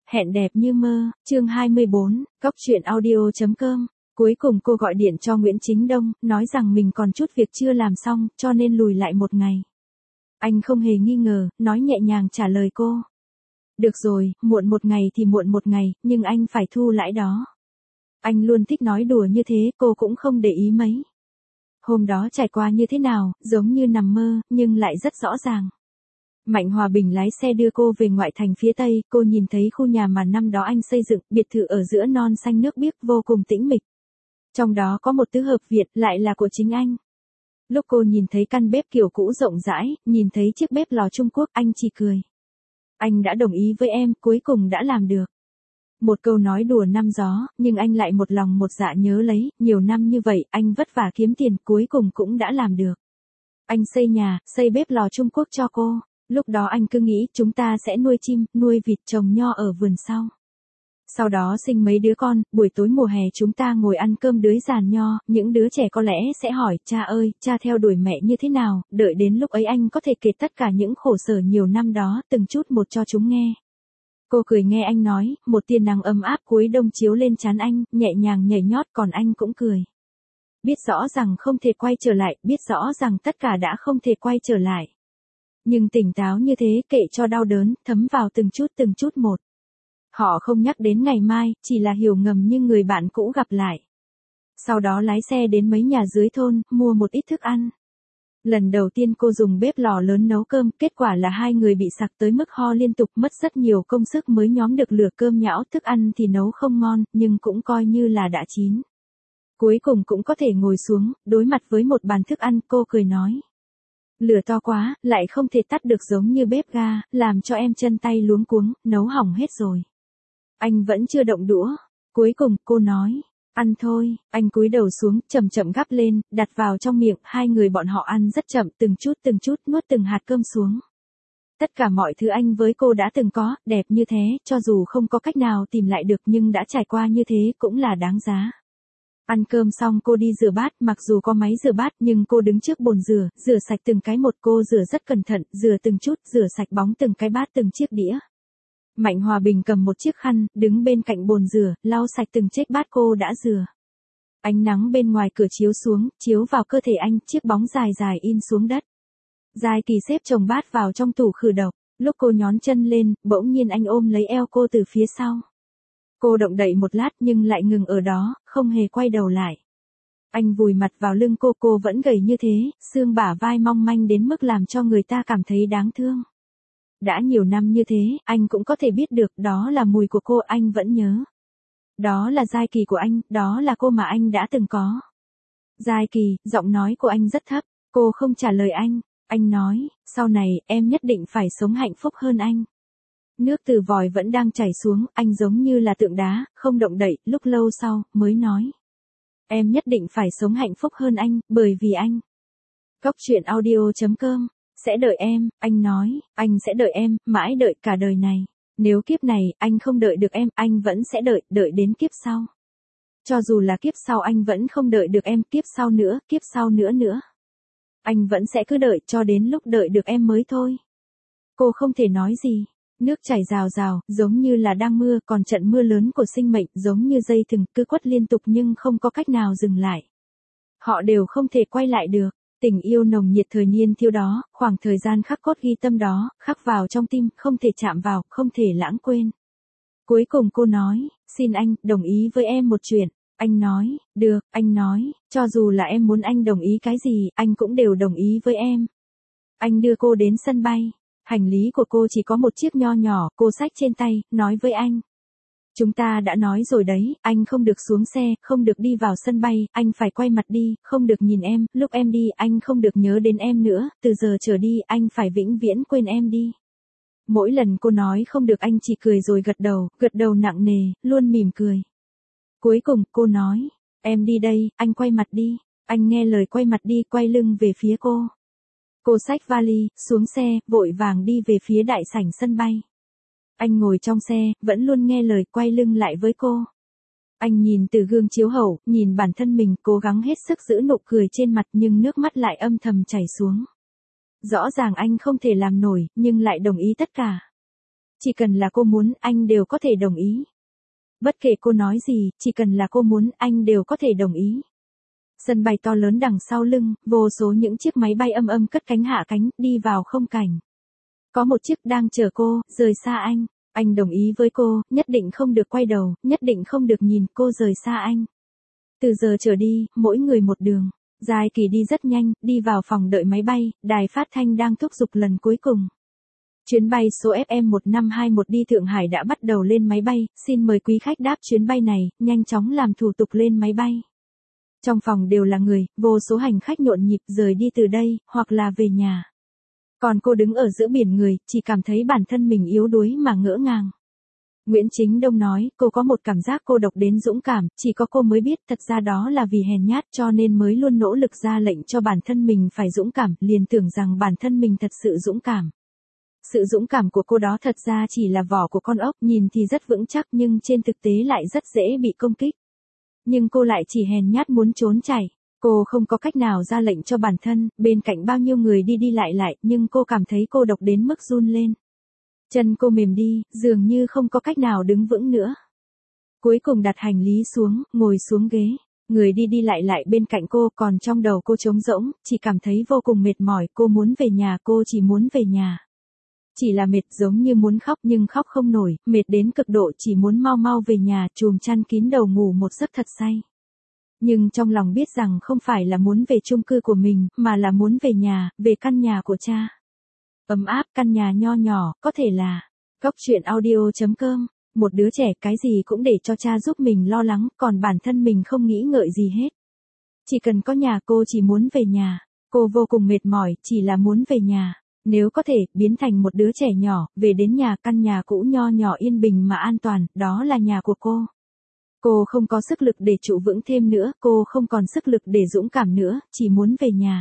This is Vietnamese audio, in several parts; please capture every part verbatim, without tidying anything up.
Hẹn đẹp như mơ, chương hai mươi bốn, Cóc truyện audio chấm com. Cuối cùng cô gọi điện cho Nguyễn Chính Đông, nói rằng mình còn chút việc chưa làm xong, cho nên lùi lại một ngày. Anh không hề nghi ngờ, nói nhẹ nhàng trả lời cô. Được rồi, muộn một ngày thì muộn một ngày, nhưng anh phải thu lãi đó. Anh luôn thích nói đùa như thế, cô cũng không để ý mấy. Hôm đó trải qua như thế nào, giống như nằm mơ, nhưng lại rất rõ ràng. Mạnh Hòa Bình lái xe đưa cô về ngoại thành phía Tây, cô nhìn thấy khu nhà mà năm đó anh xây dựng, biệt thự ở giữa non xanh nước biếc vô cùng tĩnh mịch. Trong đó có một tứ hợp viện, lại là của chính anh. Lúc cô nhìn thấy căn bếp kiểu cũ rộng rãi, nhìn thấy chiếc bếp lò Trung Quốc, anh chỉ cười. Anh đã đồng ý với em, cuối cùng đã làm được. Một câu nói đùa năm gió, nhưng anh lại một lòng một dạ nhớ lấy, nhiều năm như vậy, anh vất vả kiếm tiền, cuối cùng cũng đã làm được. Anh xây nhà, xây bếp lò Trung Quốc cho cô. Lúc đó anh cứ nghĩ chúng ta sẽ nuôi chim, nuôi vịt, trồng nho ở vườn sau. Sau đó sinh mấy đứa con, buổi tối mùa hè chúng ta ngồi ăn cơm dưới giàn nho, những đứa trẻ có lẽ sẽ hỏi, cha ơi, cha theo đuổi mẹ như thế nào, đợi đến lúc ấy anh có thể kể tất cả những khổ sở nhiều năm đó, từng chút một cho chúng nghe. Cô cười nghe anh nói, một tia nắng ấm áp cuối đông chiếu lên trán anh, nhẹ nhàng nhảy nhót, còn anh cũng cười. Biết rõ rằng không thể quay trở lại, biết rõ rằng tất cả đã không thể quay trở lại. Nhưng tỉnh táo như thế, kệ cho đau đớn, thấm vào từng chút từng chút một. Họ không nhắc đến ngày mai, chỉ là hiểu ngầm như người bạn cũ gặp lại. Sau đó lái xe đến mấy nhà dưới thôn, mua một ít thức ăn. Lần đầu tiên cô dùng bếp lò lớn nấu cơm, kết quả là hai người bị sặc tới mức ho liên tục, mất rất nhiều công sức mới nhóm được lửa cơm nhão, thức ăn thì nấu không ngon, nhưng cũng coi như là đã chín. Cuối cùng cũng có thể ngồi xuống, đối mặt với một bàn thức ăn, cô cười nói. Lửa to quá, lại không thể tắt được giống như bếp ga, làm cho em chân tay luống cuống, nấu hỏng hết rồi. Anh vẫn chưa động đũa. Cuối cùng, cô nói, ăn thôi, anh cúi đầu xuống, chậm chậm gắp lên, đặt vào trong miệng, hai người bọn họ ăn rất chậm, từng chút từng chút nuốt từng hạt cơm xuống. Tất cả mọi thứ anh với cô đã từng có, đẹp như thế, cho dù không có cách nào tìm lại được nhưng đã trải qua như thế cũng là đáng giá. Ăn cơm xong cô đi rửa bát, mặc dù có máy rửa bát nhưng cô đứng trước bồn rửa, rửa sạch từng cái một, cô rửa rất cẩn thận, rửa từng chút, rửa sạch bóng từng cái bát từng chiếc đĩa. Mạnh Hòa Bình cầm một chiếc khăn, đứng bên cạnh bồn rửa, lau sạch từng chiếc bát cô đã rửa. Ánh nắng bên ngoài cửa chiếu xuống, chiếu vào cơ thể anh, chiếc bóng dài dài in xuống đất. Giai Kỳ xếp chồng bát vào trong tủ khử độc, lúc cô nhón chân lên, bỗng nhiên anh ôm lấy eo cô từ phía sau. Cô động đậy một lát nhưng lại ngừng ở đó, không hề quay đầu lại. Anh vùi mặt vào lưng cô, cô vẫn gầy như thế, xương bả vai mong manh đến mức làm cho người ta cảm thấy đáng thương. Đã nhiều năm như thế, anh cũng có thể biết được, đó là mùi của cô, anh vẫn nhớ. Đó là Giai Kỳ của anh, đó là cô mà anh đã từng có. Giai Kỳ, giọng nói của anh rất thấp, cô không trả lời anh. Anh nói, sau này, em nhất định phải sống hạnh phúc hơn anh. Nước từ vòi vẫn đang chảy xuống, anh giống như là tượng đá, không động đậy, lúc lâu sau, mới nói. Em nhất định phải sống hạnh phúc hơn anh, bởi vì anh. Cóc truyện audio chấm com, sẽ đợi em, anh nói, anh sẽ đợi em, mãi đợi cả đời này. Nếu kiếp này, anh không đợi được em, anh vẫn sẽ đợi, đợi đến kiếp sau. Cho dù là kiếp sau anh vẫn không đợi được em, kiếp sau nữa, kiếp sau nữa nữa. Anh vẫn sẽ cứ đợi, cho đến lúc đợi được em mới thôi. Cô không thể nói gì. Nước chảy rào rào, giống như là đang mưa, còn trận mưa lớn của sinh mệnh, giống như dây thừng, cứ quất liên tục nhưng không có cách nào dừng lại. Họ đều không thể quay lại được. Tình yêu nồng nhiệt thời niên thiếu đó, khoảng thời gian khắc cốt ghi tâm đó, khắc vào trong tim, không thể chạm vào, không thể lãng quên. Cuối cùng cô nói, xin anh, đồng ý với em một chuyện. Anh nói, được, anh nói, cho dù là em muốn anh đồng ý cái gì, anh cũng đều đồng ý với em. Anh đưa cô đến sân bay. Hành lý của cô chỉ có một chiếc nho nhỏ, cô xách trên tay, nói với anh. Chúng ta đã nói rồi đấy, anh không được xuống xe, không được đi vào sân bay, anh phải quay mặt đi, không được nhìn em, lúc em đi, anh không được nhớ đến em nữa, từ giờ trở đi, anh phải vĩnh viễn quên em đi. Mỗi lần cô nói không được anh chỉ cười rồi gật đầu, gật đầu nặng nề, luôn mỉm cười. Cuối cùng, cô nói, em đi đây, anh quay mặt đi, anh nghe lời quay mặt đi, quay lưng về phía cô. Cô xách vali, xuống xe, vội vàng đi về phía đại sảnh sân bay. Anh ngồi trong xe, vẫn luôn nghe lời, quay lưng lại với cô. Anh nhìn từ gương chiếu hậu, nhìn bản thân mình, cố gắng hết sức giữ nụ cười trên mặt nhưng nước mắt lại âm thầm chảy xuống. Rõ ràng anh không thể làm nổi, nhưng lại đồng ý tất cả. Chỉ cần là cô muốn, anh đều có thể đồng ý. Bất kể cô nói gì, chỉ cần là cô muốn, anh đều có thể đồng ý. Sân bay to lớn đằng sau lưng, vô số những chiếc máy bay âm âm cất cánh hạ cánh, đi vào không cảnh. Có một chiếc đang chờ cô, rời xa anh. Anh đồng ý với cô, nhất định không được quay đầu, nhất định không được nhìn cô rời xa anh. Từ giờ trở đi, mỗi người một đường. Giai Kỳ đi rất nhanh, đi vào phòng đợi máy bay, đài phát thanh đang thúc giục lần cuối cùng. Chuyến bay số F M một năm hai mốt đi Thượng Hải đã bắt đầu lên máy bay, xin mời quý khách đáp chuyến bay này, nhanh chóng làm thủ tục lên máy bay. Trong phòng đều là người, vô số hành khách nhộn nhịp rời đi từ đây, hoặc là về nhà. Còn cô đứng ở giữa biển người, chỉ cảm thấy bản thân mình yếu đuối mà ngỡ ngàng. Nguyễn Chính Đông nói, cô có một cảm giác cô độc đến dũng cảm, chỉ có cô mới biết thật ra đó là vì hèn nhát cho nên mới luôn nỗ lực ra lệnh cho bản thân mình phải dũng cảm, liền tưởng rằng bản thân mình thật sự dũng cảm. Sự dũng cảm của cô đó thật ra chỉ là vỏ của con ốc, nhìn thì rất vững chắc nhưng trên thực tế lại rất dễ bị công kích. Nhưng cô lại chỉ hèn nhát muốn trốn chạy. Cô không có cách nào ra lệnh cho bản thân, bên cạnh bao nhiêu người đi đi lại lại, nhưng cô cảm thấy cô độc đến mức run lên. Chân cô mềm đi, dường như không có cách nào đứng vững nữa. Cuối cùng đặt hành lý xuống, ngồi xuống ghế. Người đi đi lại lại bên cạnh cô, còn trong đầu cô trống rỗng, chỉ cảm thấy vô cùng mệt mỏi, cô muốn về nhà, cô chỉ muốn về nhà. Chỉ là mệt giống như muốn khóc nhưng khóc không nổi, mệt đến cực độ chỉ muốn mau mau về nhà, chùm chăn kín đầu ngủ một giấc thật say. Nhưng trong lòng biết rằng không phải là muốn về chung cư của mình, mà là muốn về nhà, về căn nhà của cha. Ấm áp, căn nhà nho nhỏ, có thể là góc truyện audio chấm com. Một đứa trẻ cái gì cũng để cho cha giúp mình lo lắng, còn bản thân mình không nghĩ ngợi gì hết. Chỉ cần có nhà, cô chỉ muốn về nhà. Cô vô cùng mệt mỏi, chỉ là muốn về nhà. Nếu có thể, biến thành một đứa trẻ nhỏ, về đến nhà, căn nhà cũ nho nhỏ yên bình mà an toàn, đó là nhà của cô. Cô không có sức lực để trụ vững thêm nữa, cô không còn sức lực để dũng cảm nữa, chỉ muốn về nhà.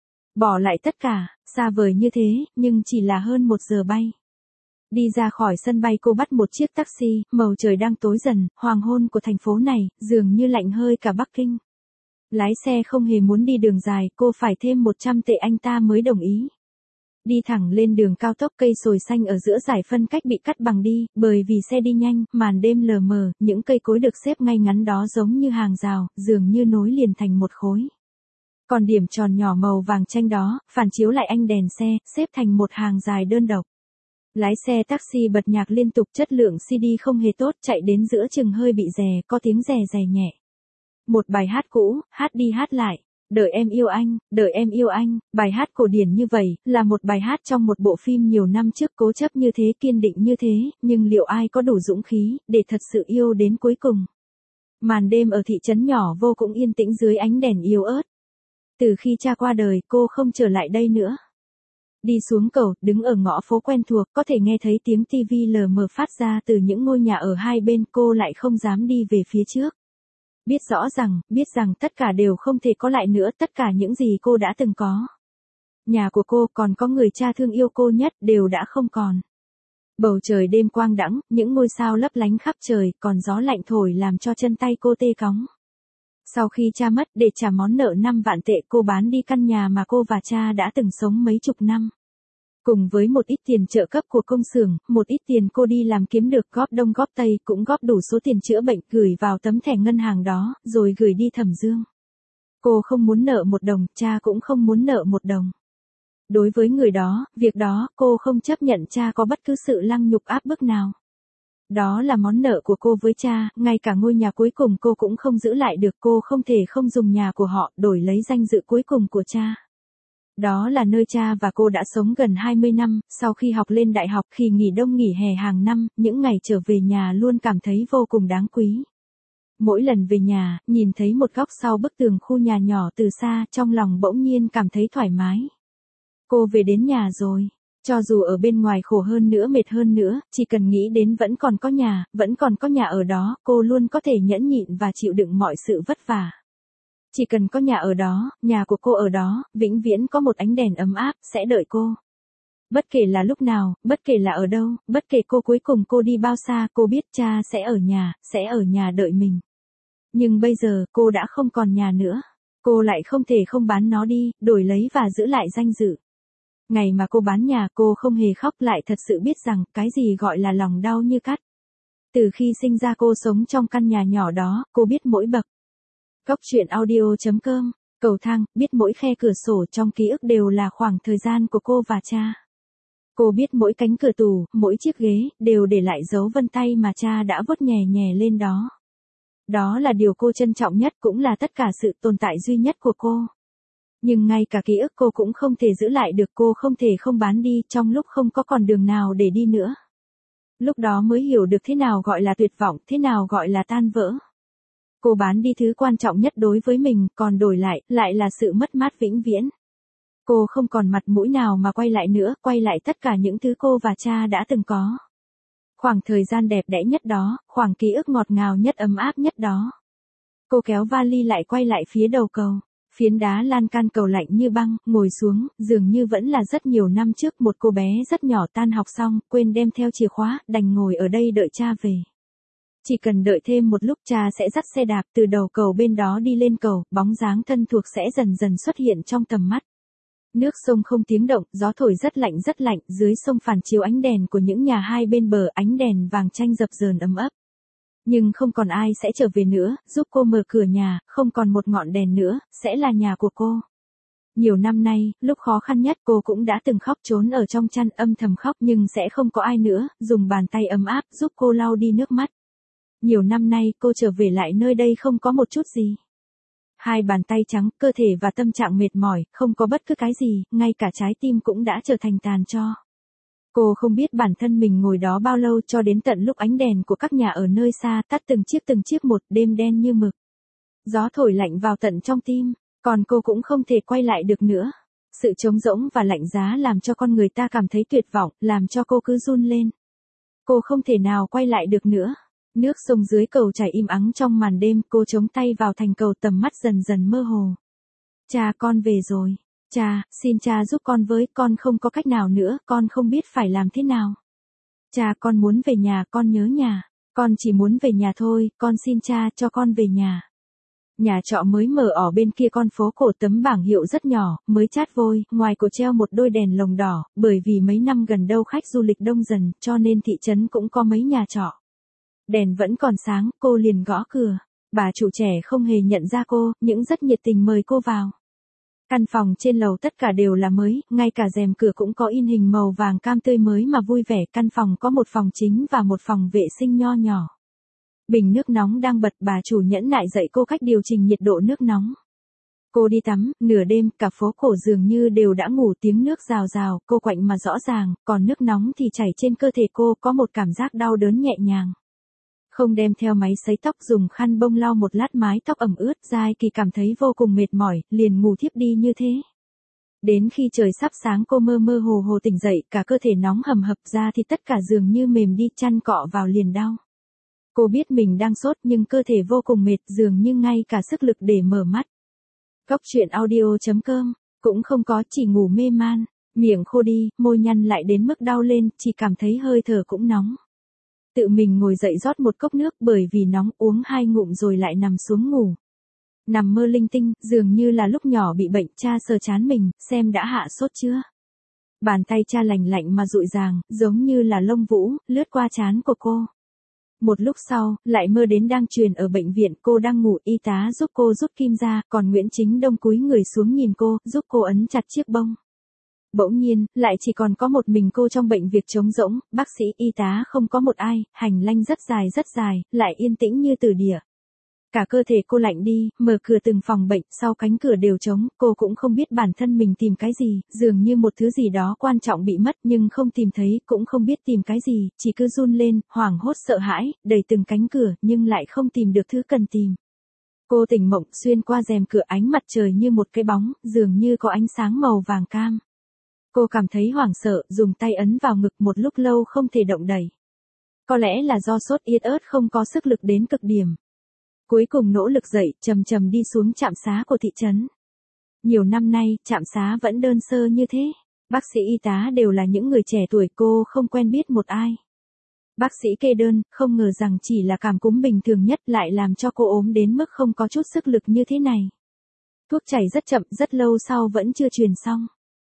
Bỏ lại tất cả, xa vời như thế, nhưng chỉ là hơn một giờ bay. Đi ra khỏi sân bay cô bắt một chiếc taxi, màu trời đang tối dần, hoàng hôn của thành phố này, dường như lạnh hơi cả Bắc Kinh. Lái xe không hề muốn đi đường dài, cô phải thêm một trăm tệ anh ta mới đồng ý. Đi thẳng lên đường cao tốc, cây sồi xanh ở giữa giải phân cách bị cắt bằng đi, bởi vì xe đi nhanh, màn đêm lờ mờ, những cây cối được xếp ngay ngắn đó giống như hàng rào, dường như nối liền thành một khối. Còn điểm tròn nhỏ màu vàng chanh đó, phản chiếu lại ánh đèn xe, xếp thành một hàng dài đơn độc. Lái xe taxi bật nhạc liên tục, chất lượng xê đê không hề tốt, chạy đến giữa chừng hơi bị rè, có tiếng rè rè nhẹ. Một bài hát cũ, hát đi hát lại. Đợi em yêu anh, đợi em yêu anh, bài hát cổ điển như vậy, là một bài hát trong một bộ phim nhiều năm trước, cố chấp như thế, kiên định như thế, nhưng liệu ai có đủ dũng khí, để thật sự yêu đến cuối cùng. Màn đêm ở thị trấn nhỏ vô cùng yên tĩnh dưới ánh đèn yếu ớt. Từ khi cha qua đời, cô không trở lại đây nữa. Đi xuống cầu, đứng ở ngõ phố quen thuộc, có thể nghe thấy tiếng tivi lờ mờ phát ra từ những ngôi nhà ở hai bên, cô lại không dám đi về phía trước. Biết rõ rằng, biết rằng tất cả đều không thể có lại nữa, tất cả những gì cô đã từng có. Nhà của cô, còn có người cha thương yêu cô nhất, đều đã không còn. Bầu trời đêm quang đãng, những ngôi sao lấp lánh khắp trời, còn gió lạnh thổi làm cho chân tay cô tê cóng. Sau khi cha mất, để trả món nợ năm vạn tệ, cô bán đi căn nhà mà cô và cha đã từng sống mấy chục năm. Cùng với một ít tiền trợ cấp của công xưởng, một ít tiền cô đi làm kiếm được, góp đông góp tây, cũng góp đủ số tiền chữa bệnh, gửi vào tấm thẻ ngân hàng đó, rồi gửi đi Thẩm Dương. Cô không muốn nợ một đồng, cha cũng không muốn nợ một đồng. Đối với người đó, việc đó, cô không chấp nhận cha có bất cứ sự lăng nhục áp bức nào. Đó là món nợ của cô với cha, ngay cả ngôi nhà cuối cùng cô cũng không giữ lại được, cô không thể không dùng nhà của họ, đổi lấy danh dự cuối cùng của cha. Đó là nơi cha và cô đã sống gần hai mươi năm, sau khi học lên đại học, khi nghỉ đông nghỉ hè hàng năm, những ngày trở về nhà luôn cảm thấy vô cùng đáng quý. Mỗi lần về nhà, nhìn thấy một góc sau bức tường khu nhà nhỏ từ xa, trong lòng bỗng nhiên cảm thấy thoải mái. Cô về đến nhà rồi. Cho dù ở bên ngoài khổ hơn nữa, mệt hơn nữa, chỉ cần nghĩ đến vẫn còn có nhà, vẫn còn có nhà ở đó, cô luôn có thể nhẫn nhịn và chịu đựng mọi sự vất vả. Chỉ cần có nhà ở đó, nhà của cô ở đó, vĩnh viễn có một ánh đèn ấm áp, sẽ đợi cô. Bất kể là lúc nào, bất kể là ở đâu, bất kể cô cuối cùng cô đi bao xa, cô biết cha sẽ ở nhà, sẽ ở nhà đợi mình. Nhưng bây giờ, cô đã không còn nhà nữa. Cô lại không thể không bán nó đi, đổi lấy và giữ lại danh dự. Ngày mà cô bán nhà cô không hề khóc, lại thật sự biết rằng cái gì gọi là lòng đau như cắt. Từ khi sinh ra cô sống trong căn nhà nhỏ đó, cô biết mỗi bậc. Cóc truyện audio.com, cầu thang, biết mỗi khe cửa sổ trong ký ức đều là khoảng thời gian của cô và cha. Cô biết mỗi cánh cửa tủ, mỗi chiếc ghế, đều để lại dấu vân tay mà cha đã vuốt nhẹ nhẹ lên đó. Đó là điều cô trân trọng nhất, cũng là tất cả sự tồn tại duy nhất của cô. Nhưng ngay cả ký ức cô cũng không thể giữ lại được, cô không thể không bán đi trong lúc không có còn đường nào để đi nữa. Lúc đó mới hiểu được thế nào gọi là tuyệt vọng, thế nào gọi là tan vỡ. Cô bán đi thứ quan trọng nhất đối với mình, còn đổi lại, lại là sự mất mát vĩnh viễn. Cô không còn mặt mũi nào mà quay lại nữa, quay lại tất cả những thứ cô và cha đã từng có. Khoảng thời gian đẹp đẽ nhất đó, khoảng ký ức ngọt ngào nhất, ấm áp nhất đó. Cô kéo vali lại quay lại phía đầu cầu. Phiến đá lan can cầu lạnh như băng, ngồi xuống, dường như vẫn là rất nhiều năm trước, một cô bé rất nhỏ tan học xong, quên đem theo chìa khóa, đành ngồi ở đây đợi cha về. Chỉ cần đợi thêm một lúc, cha sẽ dắt xe đạp từ đầu cầu bên đó đi lên cầu, bóng dáng thân thuộc sẽ dần dần xuất hiện trong tầm mắt. Nước sông không tiếng động, gió thổi rất lạnh rất lạnh, dưới sông phản chiếu ánh đèn của những nhà hai bên bờ, ánh đèn vàng chanh dập dờn ấm ấp. Nhưng không còn ai sẽ trở về nữa, giúp cô mở cửa nhà, không còn một ngọn đèn nữa, sẽ là nhà của cô. Nhiều năm nay, lúc khó khăn nhất cô cũng đã từng khóc, trốn ở trong chăn âm thầm khóc, nhưng sẽ không có ai nữa, dùng bàn tay ấm áp giúp cô lau đi nước mắt. Nhiều năm nay cô trở về lại nơi đây không có một chút gì. Hai bàn tay trắng, cơ thể và tâm trạng mệt mỏi, không có bất cứ cái gì, ngay cả trái tim cũng đã trở thành tàn tro. Cô không biết bản thân mình ngồi đó bao lâu, cho đến tận lúc ánh đèn của các nhà ở nơi xa tắt từng chiếc từng chiếc một, đêm đen như mực. Gió thổi lạnh vào tận trong tim, còn cô cũng không thể quay lại được nữa. Sự trống rỗng và lạnh giá làm cho con người ta cảm thấy tuyệt vọng, làm cho cô cứ run lên. Cô không thể nào quay lại được nữa. Nước sông dưới cầu chảy im ắng trong màn đêm, cô chống tay vào thành cầu, tầm mắt dần dần mơ hồ. Cha, con về rồi. Cha, xin cha giúp con với, con không có cách nào nữa, con không biết phải làm thế nào. Cha, con muốn về nhà, con nhớ nhà. Con chỉ muốn về nhà thôi, con xin cha cho con về nhà. Nhà trọ mới mở ở bên kia con phố cổ, tấm bảng hiệu rất nhỏ, mới chát vôi, ngoài cổ treo một đôi đèn lồng đỏ, bởi vì mấy năm gần đâu khách du lịch đông dần, cho nên thị trấn cũng có mấy nhà trọ. Đèn vẫn còn sáng, cô liền gõ cửa. Bà chủ trẻ không hề nhận ra cô, những rất nhiệt tình mời cô vào. Căn phòng trên lầu tất cả đều là mới, ngay cả rèm cửa cũng có in hình màu vàng cam tươi mới mà vui vẻ. Căn phòng có một phòng chính và một phòng vệ sinh nho nhỏ. Bình nước nóng đang bật, bà chủ nhẫn nại dạy cô cách điều chỉnh nhiệt độ nước nóng. Cô đi tắm, nửa đêm, cả phố cổ dường như đều đã ngủ, tiếng nước rào rào, cô quạnh mà rõ ràng, còn nước nóng thì chảy trên cơ thể cô, có một cảm giác đau đớn nhẹ nhàng. Không đem theo máy sấy tóc, dùng khăn bông lau một lát mái tóc ẩm ướt, Giai Kỳ cảm thấy vô cùng mệt mỏi, liền ngủ thiếp đi như thế. Đến khi trời sắp sáng cô mơ mơ hồ hồ tỉnh dậy, cả cơ thể nóng hầm hập, ra thì tất cả dường như mềm đi, chăn cọ vào liền đau. Cô biết mình đang sốt nhưng cơ thể vô cùng mệt, dường như ngay cả sức lực để mở mắt. Cóc truyện audio.com, cũng không có, chỉ ngủ mê man, miệng khô đi, môi nhăn lại đến mức đau lên, chỉ cảm thấy hơi thở cũng nóng. Tự mình ngồi dậy rót một cốc nước, bởi vì nóng, uống hai ngụm rồi lại nằm xuống ngủ. Nằm mơ linh tinh, dường như là lúc nhỏ bị bệnh, cha sờ trán mình, xem đã hạ sốt chưa. Bàn tay cha lành lạnh mà dịu dàng, giống như là lông vũ, lướt qua trán của cô. Một lúc sau, lại mơ đến đang truyền ở bệnh viện, cô đang ngủ, y tá giúp cô rút kim ra, còn Nguyễn Chính Đông cúi người xuống nhìn cô, giúp cô ấn chặt chiếc bông. Bỗng nhiên, lại chỉ còn có một mình cô trong bệnh viện trống rỗng, bác sĩ, y tá không có một ai, hành lang rất dài rất dài, lại yên tĩnh như tử địa. Cả cơ thể cô lạnh đi, mở cửa từng phòng bệnh, sau cánh cửa đều trống, cô cũng không biết bản thân mình tìm cái gì, dường như một thứ gì đó quan trọng bị mất nhưng không tìm thấy, cũng không biết tìm cái gì, chỉ cứ run lên, hoảng hốt sợ hãi, đẩy từng cánh cửa nhưng lại không tìm được thứ cần tìm. Cô tỉnh mộng, xuyên qua rèm cửa, ánh mặt trời như một cái bóng, dường như có ánh sáng màu vàng cam. Cô cảm thấy hoảng sợ, dùng tay ấn vào ngực, một lúc lâu không thể động đẩy. Có lẽ là do sốt yết ớt, không có sức lực đến cực điểm. Cuối cùng nỗ lực dậy, chầm chầm đi xuống trạm xá của thị trấn. Nhiều năm nay, trạm xá vẫn đơn sơ như thế. Bác sĩ, y tá đều là những người trẻ tuổi, cô không quen biết một ai. Bác sĩ kê đơn, không ngờ rằng chỉ là cảm cúm bình thường nhất lại làm cho cô ốm đến mức không có chút sức lực như thế này. Thuốc chảy rất chậm, rất lâu sau vẫn chưa truyền xong.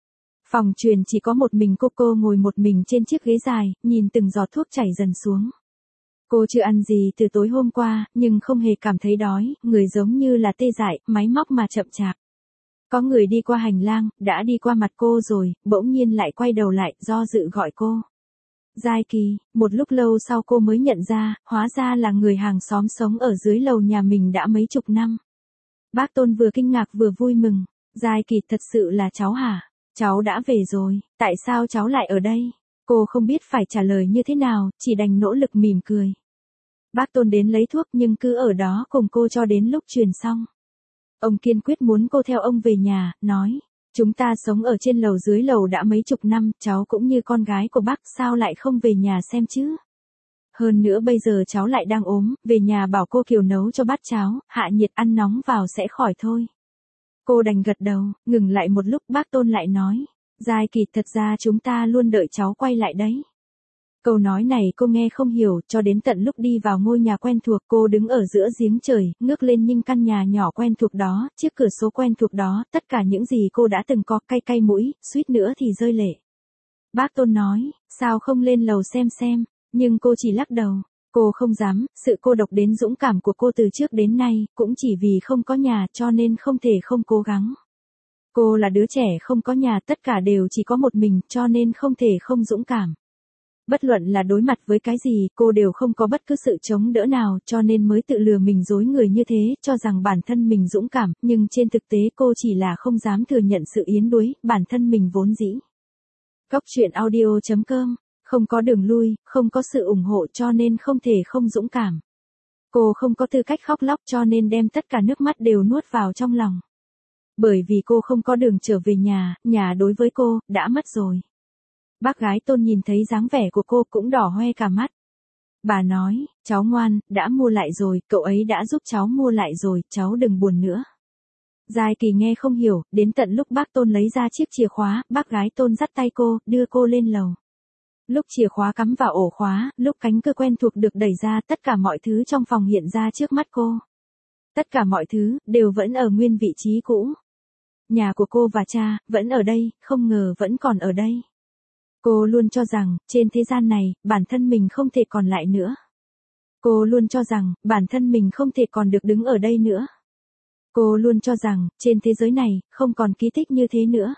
Phòng truyền chỉ có một mình cô cô ngồi một mình trên chiếc ghế dài, nhìn từng giọt thuốc chảy dần xuống. Cô chưa ăn gì từ tối hôm qua, nhưng không hề cảm thấy đói, người giống như là tê dại, máy móc mà chậm chạp. Có người đi qua hành lang, đã đi qua mặt cô rồi, bỗng nhiên lại quay đầu lại, do dự gọi cô. Giai Kỳ, một lúc lâu sau cô mới nhận ra, hóa ra là người hàng xóm sống ở dưới lầu nhà mình đã mấy chục năm. Bác Tôn vừa kinh ngạc vừa vui mừng. Giai Kỳ, thật sự là cháu hả? Cháu đã về rồi, tại sao cháu lại ở đây? Cô không biết phải trả lời như thế nào, chỉ đành nỗ lực mỉm cười. Bác Tôn đến lấy thuốc nhưng cứ ở đó cùng cô cho đến lúc truyền xong. Ông kiên quyết muốn cô theo ông về nhà, nói, chúng ta sống ở trên lầu dưới lầu đã mấy chục năm, cháu cũng như con gái của bác, sao lại không về nhà xem chứ? Hơn nữa bây giờ cháu lại đang ốm, về nhà bảo cô Kiều nấu cho bát cháo, hạ nhiệt ăn nóng vào sẽ khỏi thôi. Cô đành gật đầu, ngừng lại một lúc bác Tôn lại nói, Giai Kỳ, thật ra chúng ta luôn đợi cháu quay lại đấy. Câu nói này cô nghe không hiểu, cho đến tận lúc đi vào ngôi nhà quen thuộc, cô đứng ở giữa giếng trời, ngước lên nhìn căn nhà nhỏ quen thuộc đó, chiếc cửa sổ quen thuộc đó, tất cả những gì cô đã từng có, cay cay mũi, suýt nữa thì rơi lệ. Bác Tôn nói, sao không lên lầu xem xem, nhưng cô chỉ lắc đầu. Cô không dám, sự cô độc đến dũng cảm của cô từ trước đến nay, cũng chỉ vì không có nhà cho nên không thể không cố gắng. Cô là đứa trẻ không có nhà, tất cả đều chỉ có một mình, cho nên không thể không dũng cảm. Bất luận là đối mặt với cái gì, cô đều không có bất cứ sự chống đỡ nào, cho nên mới tự lừa mình dối người như thế, cho rằng bản thân mình dũng cảm, nhưng trên thực tế cô chỉ là không dám thừa nhận sự yếu đuối, bản thân mình vốn dĩ. Góc truyện audio chấm com, không có đường lui, không có sự ủng hộ cho nên không thể không dũng cảm. Cô không có tư cách khóc lóc cho nên đem tất cả nước mắt đều nuốt vào trong lòng. Bởi vì cô không có đường trở về nhà, nhà đối với cô, đã mất rồi. Bác gái Tôn nhìn thấy dáng vẻ của cô cũng đỏ hoe cả mắt. Bà nói, cháu ngoan, đã mua lại rồi, cậu ấy đã giúp cháu mua lại rồi, cháu đừng buồn nữa. Giai Kỳ nghe không hiểu, đến tận lúc bác Tôn lấy ra chiếc chìa khóa, bác gái Tôn dắt tay cô, đưa cô lên lầu. Lúc chìa khóa cắm vào ổ khóa, lúc cánh cửa quen thuộc được đẩy ra, tất cả mọi thứ trong phòng hiện ra trước mắt cô. Tất cả mọi thứ, đều vẫn ở nguyên vị trí cũ. Nhà của cô và cha, vẫn ở đây, không ngờ vẫn còn ở đây. Cô luôn cho rằng, trên thế gian này, bản thân mình không thể còn lại nữa. Cô luôn cho rằng, bản thân mình không thể còn được đứng ở đây nữa. Cô luôn cho rằng, trên thế giới này, không còn kỳ tích như thế nữa.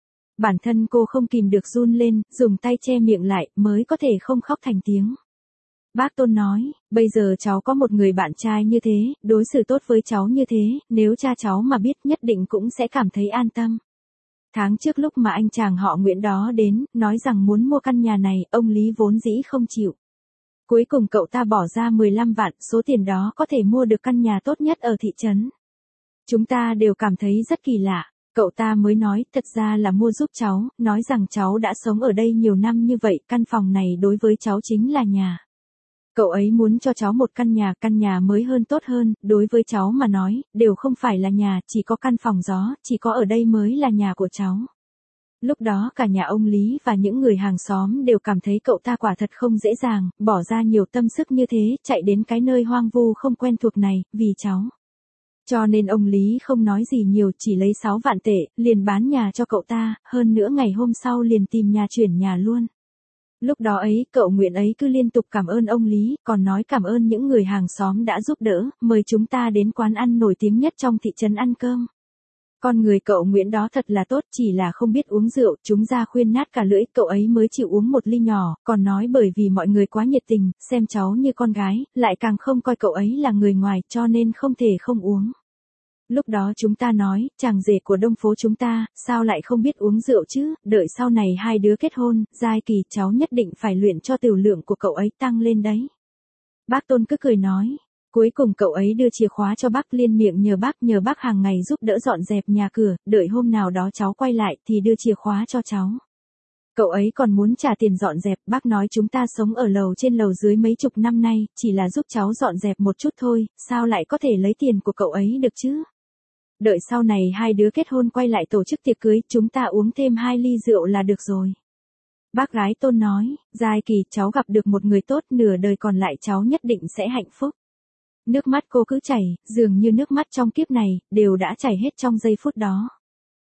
Bản thân cô không kìm được run lên, dùng tay che miệng lại, mới có thể không khóc thành tiếng. Bác Tôn nói, bây giờ cháu có một người bạn trai như thế, đối xử tốt với cháu như thế, nếu cha cháu mà biết nhất định cũng sẽ cảm thấy an tâm. Tháng trước lúc mà anh chàng họ Nguyễn đó đến, nói rằng muốn mua căn nhà này, ông Lý vốn dĩ không chịu. Cuối cùng cậu ta bỏ ra mười lăm vạn, số tiền đó có thể mua được căn nhà tốt nhất ở thị trấn. Chúng ta đều cảm thấy rất kỳ lạ. Cậu ta mới nói, thật ra là mua giúp cháu, nói rằng cháu đã sống ở đây nhiều năm như vậy, căn phòng này đối với cháu chính là nhà. Cậu ấy muốn cho cháu một căn nhà, căn nhà mới hơn tốt hơn, đối với cháu mà nói, đều không phải là nhà, chỉ có căn phòng gió, chỉ có ở đây mới là nhà của cháu. Lúc đó cả nhà ông Lý và những người hàng xóm đều cảm thấy cậu ta quả thật không dễ dàng, bỏ ra nhiều tâm sức như thế, chạy đến cái nơi hoang vu không quen thuộc này, vì cháu. Cho nên ông Lý không nói gì nhiều, chỉ lấy sáu vạn tệ, liền bán nhà cho cậu ta, hơn nữa ngày hôm sau liền tìm nhà chuyển nhà luôn. Lúc đó ấy, cậu Nguyễn ấy cứ liên tục cảm ơn ông Lý, còn nói cảm ơn những người hàng xóm đã giúp đỡ, mời chúng ta đến quán ăn nổi tiếng nhất trong thị trấn ăn cơm. Con người cậu Nguyễn đó thật là tốt, chỉ là không biết uống rượu, chúng ra khuyên nát cả lưỡi, cậu ấy mới chịu uống một ly nhỏ, còn nói bởi vì mọi người quá nhiệt tình, xem cháu như con gái, lại càng không coi cậu ấy là người ngoài, cho nên không thể không uống. Lúc đó chúng ta nói, chàng rể của đông phố chúng ta, sao lại không biết uống rượu chứ, đợi sau này hai đứa kết hôn, Giai Kỳ cháu nhất định phải luyện cho tiểu lượng của cậu ấy tăng lên đấy. Bác Tôn cứ cười nói, cuối cùng cậu ấy đưa chìa khóa cho bác, liên miệng nhờ bác nhờ bác hàng ngày giúp đỡ dọn dẹp nhà cửa, đợi hôm nào đó cháu quay lại thì đưa chìa khóa cho cháu. Cậu ấy còn muốn trả tiền dọn dẹp, bác nói chúng ta sống ở lầu trên lầu dưới mấy chục năm nay, chỉ là giúp cháu dọn dẹp một chút thôi, sao lại có thể lấy tiền của cậu ấy được chứ? Đợi sau này hai đứa kết hôn quay lại tổ chức tiệc cưới, chúng ta uống thêm hai ly rượu là được rồi. Bác gái Tôn nói, Giai Kỳ cháu gặp được một người tốt, nửa đời còn lại cháu nhất định sẽ hạnh phúc. Nước mắt cô cứ chảy, dường như nước mắt trong kiếp này, đều đã chảy hết trong giây phút đó.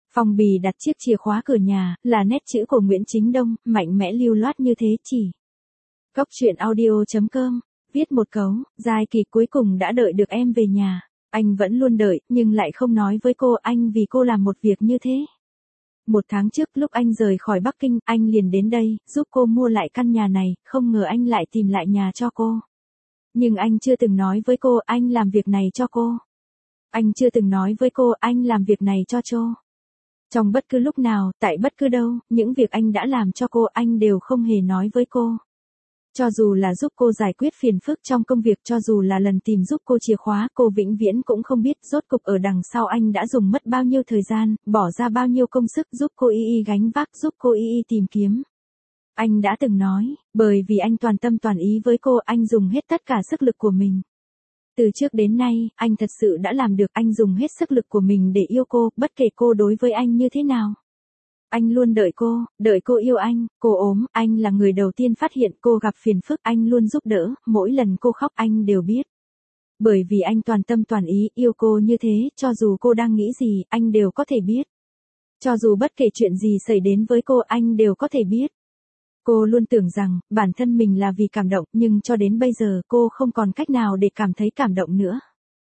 Phong bì đặt chiếc chìa khóa cửa nhà, là nét chữ của Nguyễn Chính Đông, mạnh mẽ lưu loát như thế chỉ. Cốc truyện audio chấm com, viết một cấu, Giai Kỳ cuối cùng đã đợi được em về nhà. Anh vẫn luôn đợi, nhưng lại không nói với cô anh vì cô làm một việc như thế. Một tháng trước lúc anh rời khỏi Bắc Kinh, anh liền đến đây, giúp cô mua lại căn nhà này, không ngờ anh lại tìm lại nhà cho cô. Nhưng anh chưa từng nói với cô anh làm việc này cho cô. Anh chưa từng nói với cô anh làm việc này cho Châu. Trong bất cứ lúc nào, tại bất cứ đâu, những việc anh đã làm cho cô anh đều không hề nói với cô. Cho dù là giúp cô giải quyết phiền phức trong công việc, cho dù là lần tìm giúp cô chìa khóa, cô vĩnh viễn cũng không biết rốt cục ở đằng sau anh đã dùng mất bao nhiêu thời gian, bỏ ra bao nhiêu công sức giúp cô y y gánh vác, giúp cô y y tìm kiếm. Anh đã từng nói, bởi vì anh toàn tâm toàn ý với cô, anh dùng hết tất cả sức lực của mình. Từ trước đến nay, anh thật sự đã làm được, anh dùng hết sức lực của mình để yêu cô, bất kể cô đối với anh như thế nào. Anh luôn đợi cô, đợi cô yêu anh, cô ốm, anh là người đầu tiên phát hiện, cô gặp phiền phức, anh luôn giúp đỡ, mỗi lần cô khóc anh đều biết. Bởi vì anh toàn tâm toàn ý yêu cô như thế, cho dù cô đang nghĩ gì, anh đều có thể biết. Cho dù bất kể chuyện gì xảy đến với cô, anh đều có thể biết. Cô luôn tưởng rằng, bản thân mình là vì cảm động, nhưng cho đến bây giờ cô không còn cách nào để cảm thấy cảm động nữa.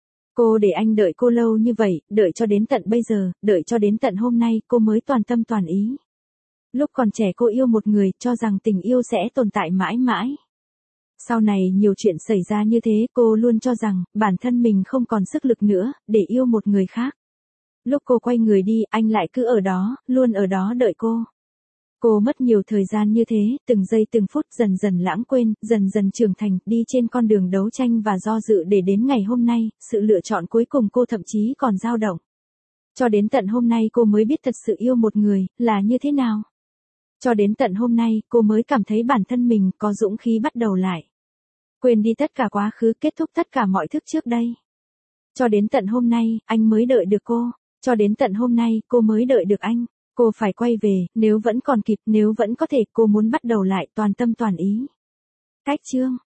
Cô để anh đợi cô lâu như vậy, đợi cho đến tận bây giờ, đợi cho đến tận hôm nay cô mới toàn tâm toàn ý. Lúc còn trẻ cô yêu một người, cho rằng tình yêu sẽ tồn tại mãi mãi. Sau này nhiều chuyện xảy ra như thế, cô luôn cho rằng, bản thân mình không còn sức lực nữa, để yêu một người khác. Lúc cô quay người đi, anh lại cứ ở đó, luôn ở đó đợi cô. Cô mất nhiều thời gian như thế, từng giây từng phút dần dần lãng quên, dần dần trưởng thành, đi trên con đường đấu tranh và do dự để đến ngày hôm nay, sự lựa chọn cuối cùng cô thậm chí còn dao động. Cho đến tận hôm nay cô mới biết thật sự yêu một người, là như thế nào. Cho đến tận hôm nay, cô mới cảm thấy bản thân mình có dũng khí bắt đầu lại. Quên đi tất cả quá khứ, kết thúc tất cả mọi thức trước đây. Cho đến tận hôm nay, anh mới đợi được cô. Cho đến tận hôm nay, cô mới đợi được anh. Cô phải quay về, nếu vẫn còn kịp, nếu vẫn có thể, cô muốn bắt đầu lại toàn tâm toàn ý. Cách chương